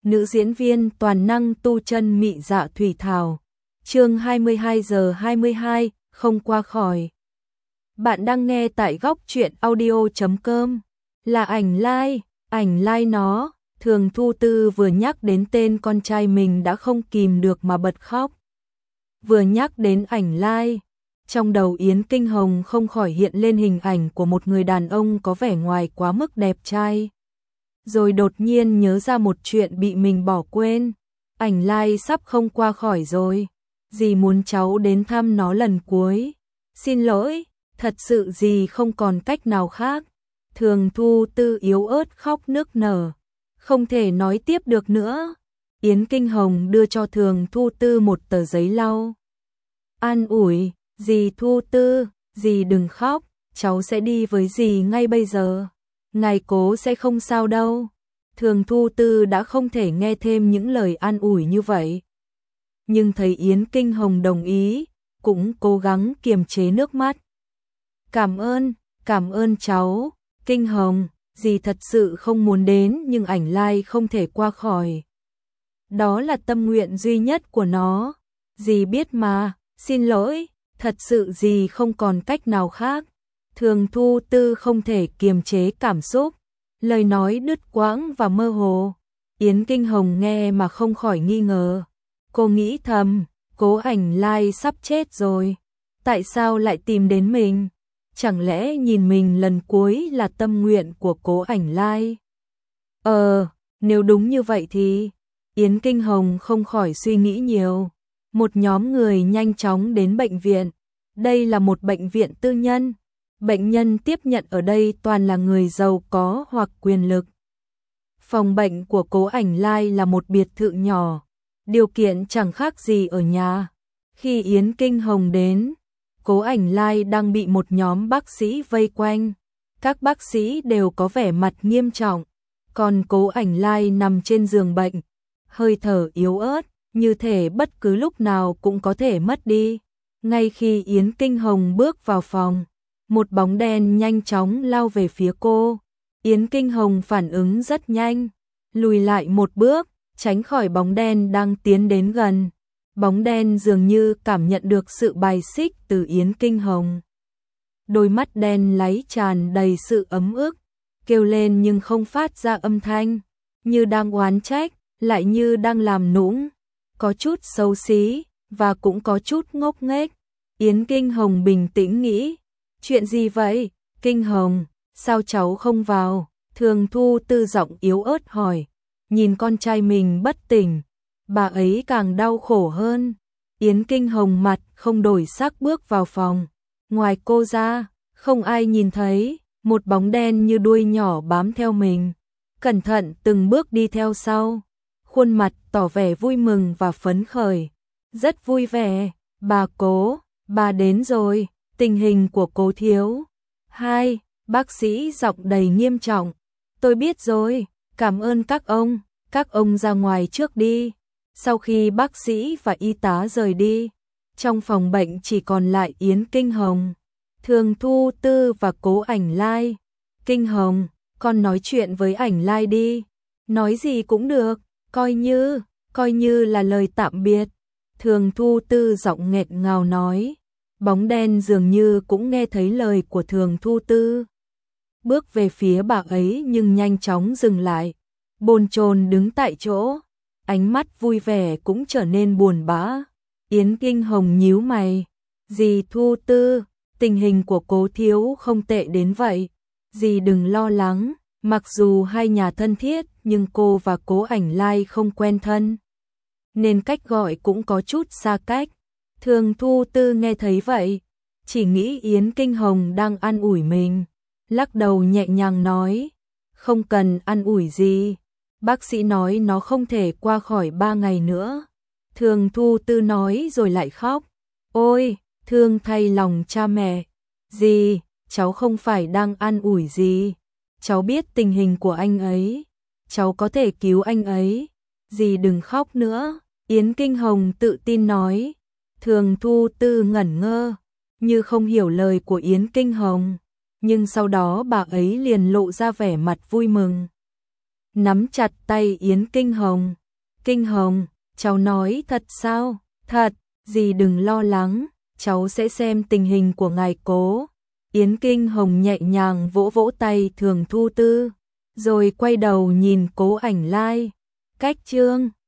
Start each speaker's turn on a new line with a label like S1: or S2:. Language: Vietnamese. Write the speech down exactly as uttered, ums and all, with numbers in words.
S1: nữ diễn viên toàn năng tu chân mị dạ thủy thảo. Chương hai mươi hai giờ hai mươi hai, không qua khỏi. Bạn đang nghe tại góc truyện audio chấm com. Là ảnh lai, ảnh lai nó, Thường Thu Tư vừa nhắc đến tên con trai mình đã không kìm được mà bật khóc. Vừa nhắc đến ảnh lai, trong đầu Yến Kinh Hồng không khỏi hiện lên hình ảnh của một người đàn ông có vẻ ngoài quá mức đẹp trai. Rồi đột nhiên nhớ ra một chuyện bị mình bỏ quên. Ảnh lai sắp không qua khỏi rồi. Dì muốn cháu đến thăm nó lần cuối. Xin lỗi, thật sự dì không còn cách nào khác. Thường Thu Tư yếu ớt khóc nức nở. Không thể nói tiếp được nữa. Yến Kinh Hồng đưa cho Thường Thu Tư một tờ giấy lau. An ủi, dì Thu Tư, dì đừng khóc, cháu sẽ đi với dì ngay bây giờ. Ngài cố sẽ không sao đâu. Thường Thu Tư đã không thể nghe thêm những lời an ủi như vậy. Nhưng thấy Yến Kinh Hồng đồng ý, cũng cố gắng kiềm chế nước mắt. Cảm ơn, cảm ơn cháu, Kinh Hồng, dì thật sự không muốn đến nhưng ảnh lai không thể qua khỏi. Đó là tâm nguyện duy nhất của nó, dì biết mà, xin lỗi, thật sự dì không còn cách nào khác. Thường Thu Tư không thể kiềm chế cảm xúc, lời nói đứt quãng và mơ hồ. Yến Kinh Hồng nghe mà không khỏi nghi ngờ. Cô nghĩ thầm, Cố Ảnh Lai sắp chết rồi, tại sao lại tìm đến mình? Chẳng lẽ nhìn mình lần cuối là tâm nguyện của Cố Ảnh Lai? Ờ, nếu đúng như vậy thì... Yến Kinh Hồng không khỏi suy nghĩ nhiều. Một nhóm người nhanh chóng đến bệnh viện. Đây là một bệnh viện tư nhân. Bệnh nhân tiếp nhận ở đây toàn là người giàu có hoặc quyền lực. Phòng bệnh của Cố Ảnh Lai là một biệt thự nhỏ. Điều kiện chẳng khác gì ở nhà. Khi Yến Kinh Hồng đến, Cố Ảnh Lai đang bị một nhóm bác sĩ vây quanh. Các bác sĩ đều có vẻ mặt nghiêm trọng. Còn Cố Ảnh Lai nằm trên giường bệnh, hơi thở yếu ớt, như thể bất cứ lúc nào cũng có thể mất đi. Ngay khi Yến Kinh Hồng bước vào phòng, một bóng đen nhanh chóng lao về phía cô. Yến Kinh Hồng phản ứng rất nhanh, lùi lại một bước, tránh khỏi bóng đen đang tiến đến gần. Bóng đen dường như cảm nhận được sự bài xích từ Yến Kinh Hồng. Đôi mắt đen láy tràn đầy sự ấm ức, kêu lên nhưng không phát ra âm thanh, như đang oán trách, lại như đang làm nũng, có chút xấu xí, và cũng có chút ngốc nghếch. Yến Kinh Hồng bình tĩnh nghĩ, chuyện gì vậy, Kinh Hồng, sao cháu không vào? Thường Thu Tư giọng yếu ớt hỏi, nhìn con trai mình bất tỉnh, bà ấy càng đau khổ hơn. Yến Kinh Hồng mặt không đổi sắc bước vào phòng, ngoài cô ra, không ai nhìn thấy, một bóng đen như đuôi nhỏ bám theo mình, cẩn thận từng bước đi theo sau, khuôn mặt tỏ vẻ vui mừng và phấn khởi, rất vui vẻ, bà Cố, bà đến rồi, tình hình của Cố thiếu. Hai, bác sĩ giọng đầy nghiêm trọng, tôi biết rồi, cảm ơn các ông, các ông ra ngoài trước đi. Sau khi bác sĩ và y tá rời đi, trong phòng bệnh chỉ còn lại Yến Kinh Hồng, Thường Thu Tư và Cố Ảnh Lai. Kinh Hồng, con nói chuyện với Ảnh Lai đi, nói gì cũng được, coi như, coi như là lời tạm biệt. Thường Thu Tư giọng nghẹt ngào nói, bóng đen dường như cũng nghe thấy lời của Thường Thu Tư. Bước về phía bà ấy nhưng nhanh chóng dừng lại, bồn chồn đứng tại chỗ, ánh mắt vui vẻ cũng trở nên buồn bã. Yến Kinh Hồng nhíu mày, dì Thu Tư, tình hình của Cố thiếu không tệ đến vậy, dì đừng lo lắng, mặc dù hai nhà thân thiết nhưng cô và Cố Ảnh Lai không quen thân, nên cách gọi cũng có chút xa cách. Thường Thu Tư nghe thấy vậy, chỉ nghĩ Yến Kinh Hồng đang an ủi mình, lắc đầu nhẹ nhàng nói, không cần an ủi gì, bác sĩ nói nó không thể qua khỏi ba ngày nữa. Thường Thu Tư nói rồi lại khóc, ôi, thương thay lòng cha mẹ, dì, cháu không phải đang an ủi gì, cháu biết tình hình của anh ấy, cháu có thể cứu anh ấy, dì đừng khóc nữa. Yến Kinh Hồng tự tin nói. Thường Thu Tư ngẩn ngơ, như không hiểu lời của Yến Kinh Hồng, nhưng sau đó bà ấy liền lộ ra vẻ mặt vui mừng. nắm chặt tay Yến Kinh Hồng. Kinh Hồng, cháu nói thật sao? Thật, dì đừng lo lắng, cháu sẽ xem tình hình của ngài Cố. Yến Kinh Hồng nhẹ nhàng vỗ vỗ tay Thường Thu Tư, rồi quay đầu nhìn Cố Ảnh Lai. Cách chương